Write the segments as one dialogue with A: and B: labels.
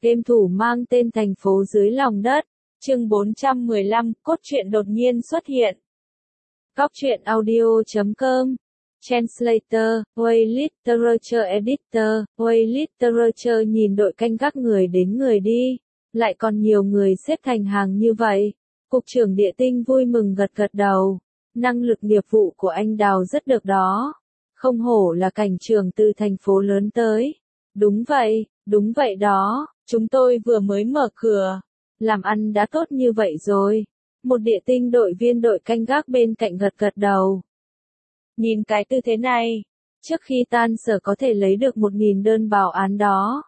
A: Game thủ mang tên thành phố dưới lòng đất. Chương 415, cốt truyện đột nhiên xuất hiện. Góc truyện audio.com. Translator, Way Literature Editor, Way Literature nhìn đội canh gác người đến người đi, lại còn nhiều người xếp thành hàng như vậy. Cục trưởng địa tinh vui mừng gật gật đầu. Năng lực nghiệp vụ của anh Đào rất được đó. Không hổ là cảnh trưởng từ thành phố lớn tới. Đúng vậy đó, chúng tôi vừa mới mở cửa. Làm ăn đã tốt như vậy rồi. Một địa tinh đội viên đội canh gác bên cạnh gật gật đầu. Nhìn cái tư thế này, trước khi tan sở có thể lấy được 1.000 đơn báo án đó.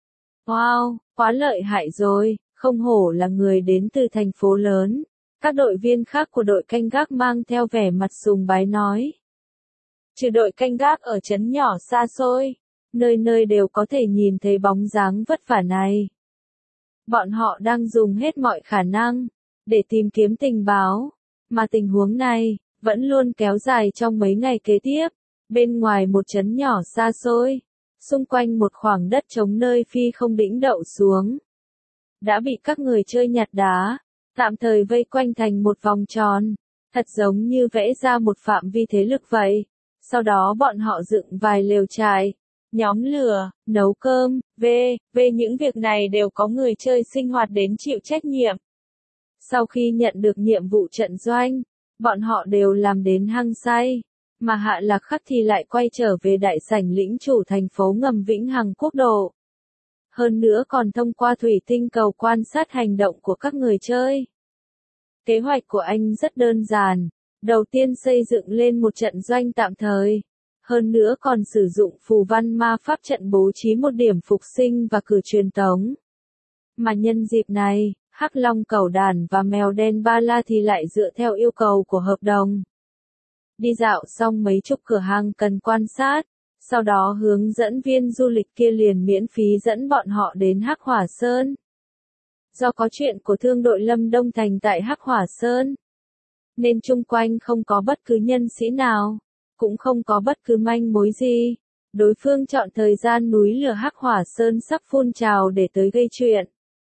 A: Wow, quá lợi hại rồi, không hổ là người đến từ thành phố lớn. Các đội viên khác của đội canh gác mang theo vẻ mặt sùng bái nói. Trừ đội canh gác ở trấn nhỏ xa xôi, nơi nơi đều có thể nhìn thấy bóng dáng vất vả này. Bọn họ đang dùng hết mọi khả năng để tìm kiếm tình báo, mà tình huống này vẫn luôn kéo dài trong mấy ngày kế tiếp. Bên ngoài một trấn nhỏ xa xôi, xung quanh một khoảng đất trống nơi phi không đĩnh đậu xuống, đã bị các người chơi nhặt đá tạm thời vây quanh thành một vòng tròn, thật giống như vẽ ra một phạm vi thế lực vậy. Sau đó bọn họ dựng vài lều trại, nhóm lửa, nấu cơm, những việc này đều có người chơi sinh hoạt đến chịu trách nhiệm. Sau khi nhận được nhiệm vụ trận doanh, bọn họ đều làm đến hăng say, mà Hạ Lạc Khắc thì lại quay trở về đại sảnh lĩnh chủ thành phố ngầm Vĩnh Hằng Quốc độ. Hơn nữa còn thông qua thủy tinh cầu quan sát hành động của các người chơi. Kế hoạch của anh rất đơn giản, đầu tiên xây dựng lên một trận doanh tạm thời. Hơn nữa còn sử dụng phù văn ma pháp trận bố trí một điểm phục sinh và cử truyền tống. Mà nhân dịp này, Hắc Long Cẩu Đàn và Mèo Đen Ba La thì lại dựa theo yêu cầu của hợp đồng. Đi dạo xong mấy chục cửa hàng cần quan sát, sau đó hướng dẫn viên du lịch kia liền miễn phí dẫn bọn họ đến Hắc Hỏa Sơn. Do có chuyện của thương đội Lâm Đông Thành tại Hắc Hỏa Sơn, nên chung quanh không có bất cứ nhân sĩ nào, cũng không có bất cứ manh mối gì. Đối phương chọn thời gian núi lửa Hắc Hỏa Sơn sắp phun trào để tới gây chuyện.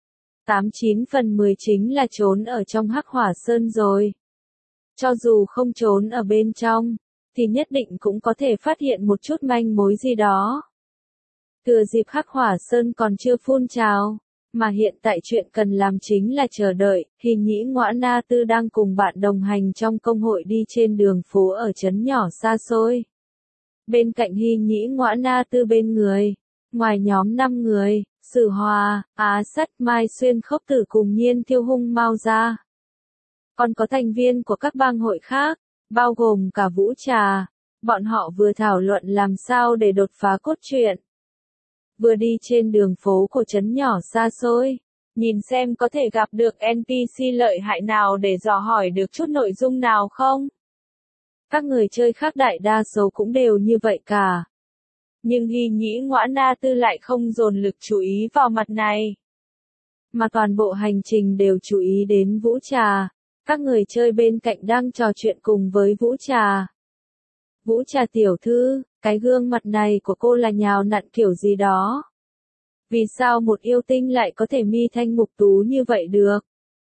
A: 89 phần 10 chính là trốn ở trong Hắc Hỏa Sơn rồi. Cho dù không trốn ở bên trong, thì nhất định cũng có thể phát hiện một chút manh mối gì đó. Thừa dịp Hắc Hỏa Sơn còn chưa phun trào, mà hiện tại chuyện cần làm chính là chờ đợi. Hy Nhĩ Ngõa Na Tư đang cùng bạn đồng hành trong công hội đi trên đường phố ở trấn nhỏ xa xôi. Bên cạnh Hy Nhĩ Ngõa Na Tư bên người, ngoài nhóm 5 người, Sử Hòa, Á Sắt, Mai Xuyên Khốc Tử cùng Nhiên Thiêu Hung Mao ra. Còn có thành viên của các bang hội khác, bao gồm cả Vũ Trà. Bọn họ vừa thảo luận làm sao để đột phá cốt truyện, vừa đi trên đường phố của trấn nhỏ xa xôi, nhìn xem có thể gặp được NPC lợi hại nào để dò hỏi được chút nội dung nào không. Các người chơi khác đại đa số cũng đều như vậy cả. Nhưng Hy Nhĩ Ngõa Na Tư lại không dồn lực chú ý vào mặt này, mà toàn bộ hành trình đều chú ý đến Vũ Trà. Các người chơi bên cạnh đang trò chuyện cùng với Vũ Trà. Vũ Trà tiểu thư, cái gương mặt này của cô là nhào nặn kiểu gì đó? Vì sao một yêu tinh lại có thể mi thanh mục tú như vậy được?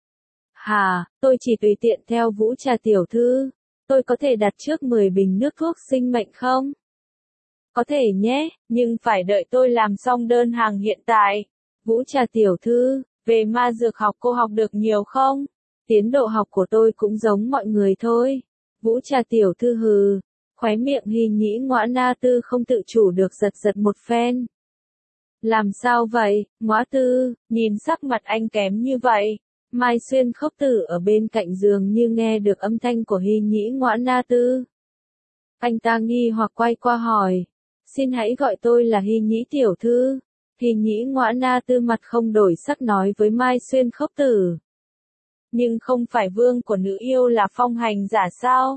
A: Hà, tôi chỉ tùy tiện theo Vũ Trà tiểu thư. Tôi có thể đặt trước 10 bình nước thuốc sinh mệnh không? Có thể nhé, nhưng phải đợi tôi làm xong đơn hàng hiện tại. Vũ Trà tiểu thư, về ma dược học cô học được nhiều không? Tiến độ học của tôi cũng giống mọi người thôi. Vũ Trà tiểu thư hừ. Khóe miệng Hy Nhĩ Ngõa Na Tư không tự chủ được giật giật một phen. Làm sao vậy, Ngõa Tư, nhìn sắc mặt anh kém như vậy. Mai Xuyên Khốc Tử ở bên cạnh giường như nghe được âm thanh của Hy Nhĩ Ngõa Na Tư. Anh ta nghi hoặc quay qua hỏi. Xin hãy gọi tôi là Hy Nhĩ tiểu thư. Hy Nhĩ Ngõa Na Tư mặt không đổi sắc nói với Mai Xuyên Khốc Tử. Nhưng không phải vương của nữ yêu là phong hành giả sao?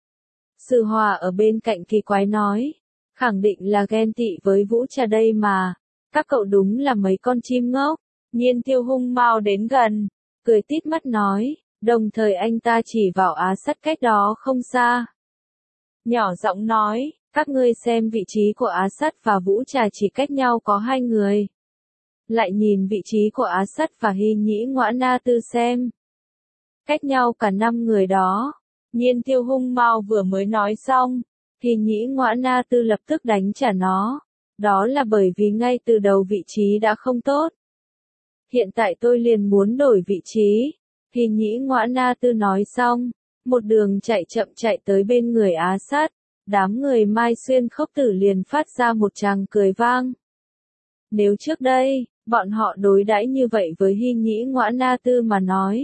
A: Sử Hòa ở bên cạnh kỳ quái nói. Khẳng định là ghen tị với Vũ Trà đây mà. Các cậu đúng là mấy con chim ngốc. Nhiên Thiêu Hung Mao đến gần, cười tít mắt nói, đồng thời anh ta chỉ vào Á Sắt cách đó không xa. Nhỏ giọng nói, các ngươi xem vị trí của Á Sắt và Vũ Trà chỉ cách nhau có 2 người. lại nhìn vị trí của Á Sắt và Hy Nhĩ Ngoã Na Tư xem. Cách nhau cả 5 người đó. Nhiên Tiêu hung mau vừa mới nói xong, Hy Nhĩ Ngoã Na Tư lập tức đánh trả nó. Đó là bởi vì ngay từ đầu vị trí đã không tốt. Hiện tại tôi liền muốn đổi vị trí. Hy Nhĩ Ngoã Na Tư nói xong, một đường chạy chậm chạy tới bên người Á Sát. Đám người Mai Xuyên Khốc Tử liền phát ra một tràng cười vang. Nếu trước đây, bọn họ đối đãi như vậy với Hy Nhĩ Ngoã Na Tư mà nói,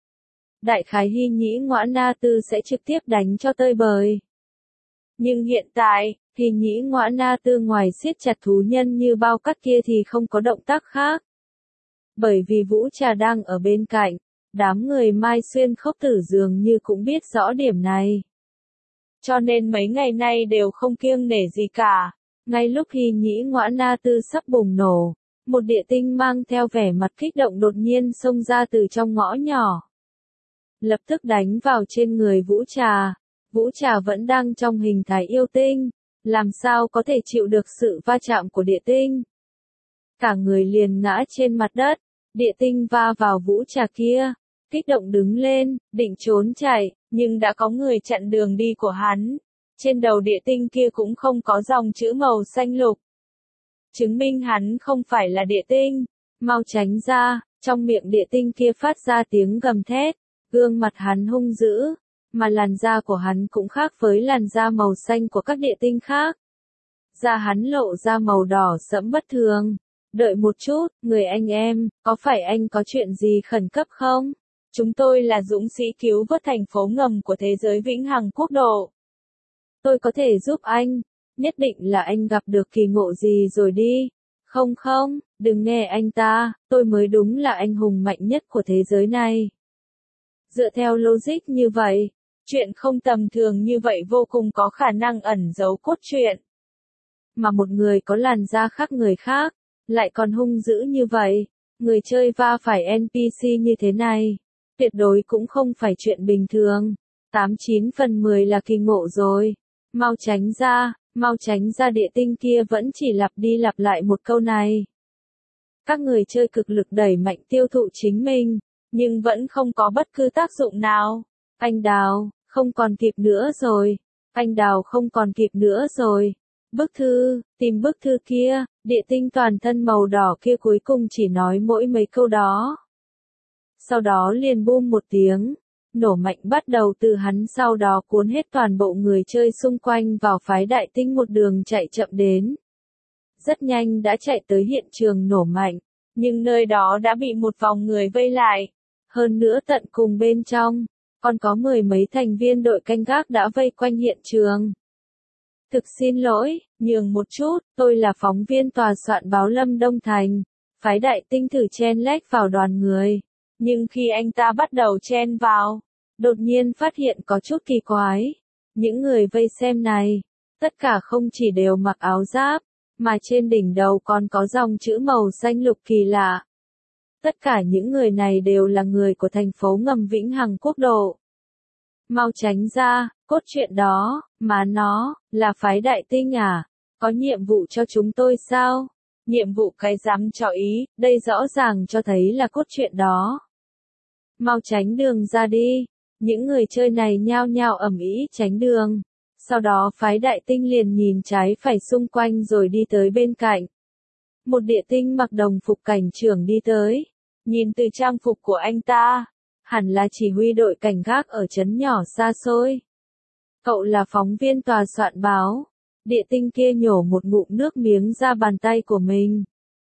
A: đại khái Hy Nhĩ Ngoã Na Tư sẽ trực tiếp đánh cho tơi bời. Nhưng hiện tại, Hy Nhĩ Ngoã Na Tư ngoài siết chặt thú nhân như bao cắt kia thì không có động tác khác. Bởi vì Vũ Trà đang ở bên cạnh, đám người Mai Xuyên Khốc Tử dường như cũng biết rõ điểm này. Cho nên mấy ngày nay đều không kiêng nể gì cả. Ngay lúc Hy Nhĩ Ngoã Na Tư sắp bùng nổ, một địa tinh mang theo vẻ mặt kích động đột nhiên xông ra từ trong ngõ nhỏ. Lập tức đánh vào trên người Vũ Trà. Vũ Trà vẫn đang trong hình thái yêu tinh, làm sao có thể chịu được sự va chạm của địa tinh. Cả người liền ngã trên mặt đất, địa tinh va vào Vũ Trà kia, kích động đứng lên, định trốn chạy, nhưng đã có người chặn đường đi của hắn. Trên đầu địa tinh kia cũng không có dòng chữ màu xanh lục. Chứng minh hắn không phải là địa tinh. Mau tránh ra, trong miệng địa tinh kia phát ra tiếng gầm thét, gương mặt hắn hung dữ, mà làn da của hắn cũng khác với làn da màu xanh của các địa tinh khác. Da hắn lộ ra màu đỏ sẫm bất thường. Đợi một chút, người anh em, có phải anh có chuyện gì khẩn cấp không? Chúng tôi là dũng sĩ cứu vớt thành phố ngầm của thế giới vĩnh hằng quốc độ. Tôi có thể giúp anh, nhất định là anh gặp được kỳ ngộ gì rồi đi. Không không, đừng nghe anh ta, tôi mới đúng là anh hùng mạnh nhất của thế giới này. Dựa theo logic như vậy, chuyện không tầm thường như vậy vô cùng có khả năng ẩn giấu cốt truyện. Mà một người có làn da khác người khác, lại còn hung dữ như vậy, người chơi va phải NPC như thế này, tuyệt đối cũng không phải chuyện bình thường. 89/10 là kỳ ngộ rồi. Mau tránh ra địa tinh kia vẫn chỉ lặp đi lặp lại một câu này. Các người chơi cực lực đẩy mạnh tiêu thụ chính mình, nhưng vẫn không có bất cứ tác dụng nào. Anh Đào, không còn kịp nữa rồi. Anh Đào không còn kịp nữa rồi. Bức thư, tìm bức thư kia, địa tinh toàn thân màu đỏ kia cuối cùng chỉ nói mỗi mấy câu đó. Sau đó liền bum một tiếng, nổ mạnh bắt đầu từ hắn, sau đó cuốn hết toàn bộ người chơi xung quanh vào phái đại tinh một đường chạy chậm đến. Rất nhanh đã chạy tới hiện trường nổ mạnh, nhưng nơi đó đã bị một vòng người vây lại. Hơn nữa tận cùng bên trong, còn có 10 mấy thành viên đội canh gác đã vây quanh hiện trường. Thực xin lỗi, nhường một chút, tôi là phóng viên tòa soạn báo Lâm Đông Thành. Phái đại tinh thử chen lách vào đoàn người. Nhưng khi anh ta bắt đầu chen vào, đột nhiên phát hiện có chút kỳ quái. Những người vây xem này, tất cả không chỉ đều mặc áo giáp, mà trên đỉnh đầu còn có dòng chữ màu xanh lục kỳ lạ. Tất cả những người này đều là người của thành phố ngầm Vĩnh Hằng Quốc độ. Mau tránh ra, cốt truyện đó, mà nó, là phái đại tinh à? Có nhiệm vụ cho chúng tôi sao? Nhiệm vụ cái dám cho ý, đây rõ ràng cho thấy là cốt truyện đó. Mau tránh đường ra đi. Những người chơi này nhao nhao ầm ĩ tránh đường. Sau đó phái đại tinh liền nhìn trái phải xung quanh rồi đi tới bên cạnh. Một địa tinh mặc đồng phục cảnh trưởng đi tới. Nhìn từ trang phục của anh ta, hẳn là chỉ huy đội cảnh gác ở trấn nhỏ xa xôi. Cậu là phóng viên tòa soạn báo. Địa tinh kia nhổ một ngụm nước miếng ra bàn tay của mình.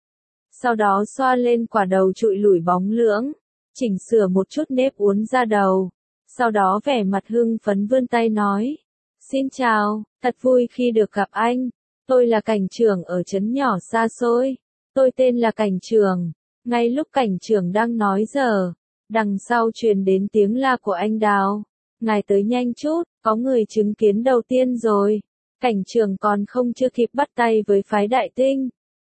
A: Sau đó xoa lên quả đầu trụi lủi bóng lưỡng, chỉnh sửa một chút nếp uốn ra đầu. Sau đó vẻ mặt hưng phấn vươn tay nói. Xin chào, thật vui khi được gặp anh. Tôi là cảnh trưởng ở trấn nhỏ xa xôi. Tôi tên là cảnh trưởng. Ngay lúc cảnh trưởng đang nói giờ, đằng sau truyền đến tiếng la của anh Đào. Ngài tới nhanh chút, có người chứng kiến đầu tiên rồi. Cảnh trưởng còn không chưa kịp bắt tay với phái đại tinh.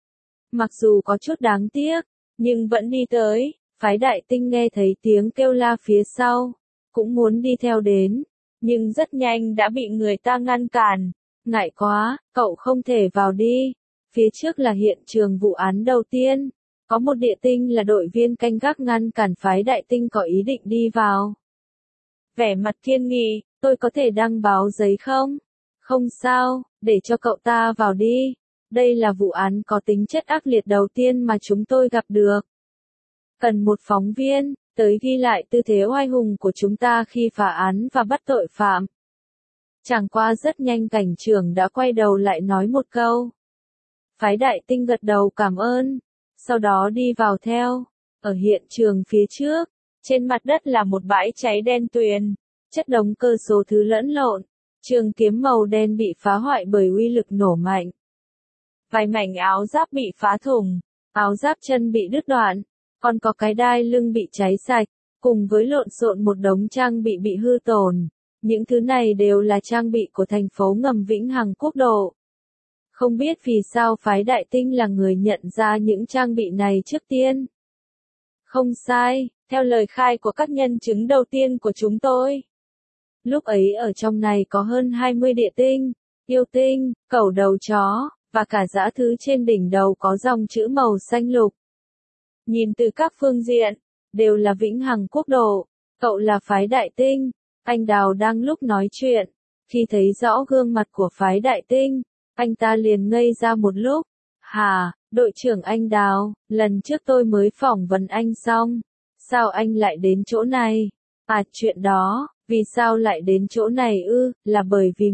A: Mặc dù có chút đáng tiếc, nhưng vẫn đi tới. Phái đại tinh nghe thấy tiếng kêu la phía sau, cũng muốn đi theo đến, nhưng rất nhanh đã bị người ta ngăn cản. Ngại quá, cậu không thể vào đi. Phía trước là hiện trường vụ án đầu tiên. Có một địa tinh là đội viên canh gác ngăn cản phái đại tinh có ý định đi vào. Vẻ mặt kiên nghị, tôi có thể đăng báo giấy không? Không sao, để cho cậu ta vào đi. Đây là vụ án có tính chất ác liệt đầu tiên mà chúng tôi gặp được. Cần một phóng viên, tới ghi lại tư thế oai hùng của chúng ta khi phá án và bắt tội phạm. Chẳng qua rất nhanh cảnh trưởng đã quay đầu lại nói một câu. Phái đại tinh gật đầu cảm ơn, sau đó đi vào theo. Ở hiện trường phía trước, trên mặt đất là một bãi cháy đen tuyền, chất đống cơ số thứ lẫn lộn, trường kiếm màu đen bị phá hoại bởi uy lực nổ mạnh. Vài mảnh áo giáp bị phá thủng, áo giáp chân bị đứt đoạn, còn có cái đai lưng bị cháy sạch, cùng với lộn xộn một đống trang bị hư tổn. Những thứ này đều là trang bị của thành phố ngầm Vĩnh Hằng Quốc độ. Không biết vì sao phái đại tinh là người nhận ra những trang bị này trước tiên. Không sai, theo lời khai của các nhân chứng đầu tiên của chúng tôi. Lúc ấy ở trong này có hơn 20 địa tinh, yêu tinh, cẩu đầu chó, và cả dã thứ trên đỉnh đầu có dòng chữ màu xanh lục. Nhìn từ các phương diện, đều là Vĩnh Hằng Quốc độ, cậu là phái đại tinh. Anh Đào đang lúc nói chuyện, khi thấy rõ gương mặt của phái đại tinh, anh ta liền ngây ra một lúc. Hà, đội trưởng anh Đào, lần trước tôi mới phỏng vấn anh xong, sao anh lại đến chỗ này? À chuyện đó, vì sao lại đến chỗ này ư, là bởi vì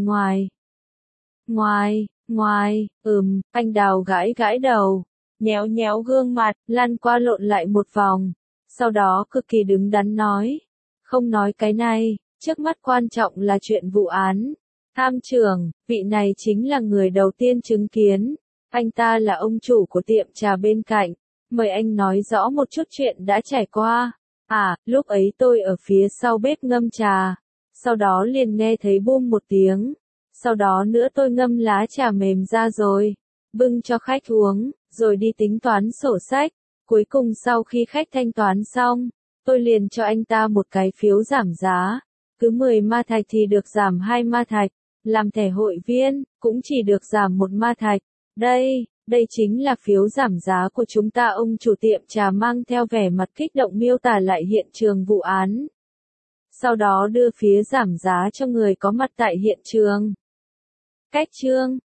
A: ngoài, anh Đào gãi đầu, nhéo gương mặt, lăn qua lộn lại một vòng, sau đó cực kỳ đứng đắn nói, không nói cái này. Trước mắt quan trọng là chuyện vụ án. Tham trưởng, vị này chính là người đầu tiên chứng kiến. Anh ta là ông chủ của tiệm trà bên cạnh. Mời anh nói rõ một chút chuyện đã trải qua. À, lúc ấy tôi ở phía sau bếp ngâm trà. Sau đó liền nghe thấy bum một tiếng. Sau đó nữa tôi ngâm lá trà mềm ra rồi. Bưng cho khách uống, rồi đi tính toán sổ sách. Cuối cùng sau khi khách thanh toán xong, tôi liền cho anh ta một cái phiếu giảm giá. Cứ 10 ma thạch thì được giảm 2 ma thạch, làm thẻ hội viên, cũng chỉ được giảm 1 ma thạch. Đây chính là phiếu giảm giá của chúng ta. Ông chủ tiệm trà mang theo vẻ mặt kích động miêu tả lại hiện trường vụ án. Sau đó đưa phía giảm giá cho người có mặt tại hiện trường. Cách chương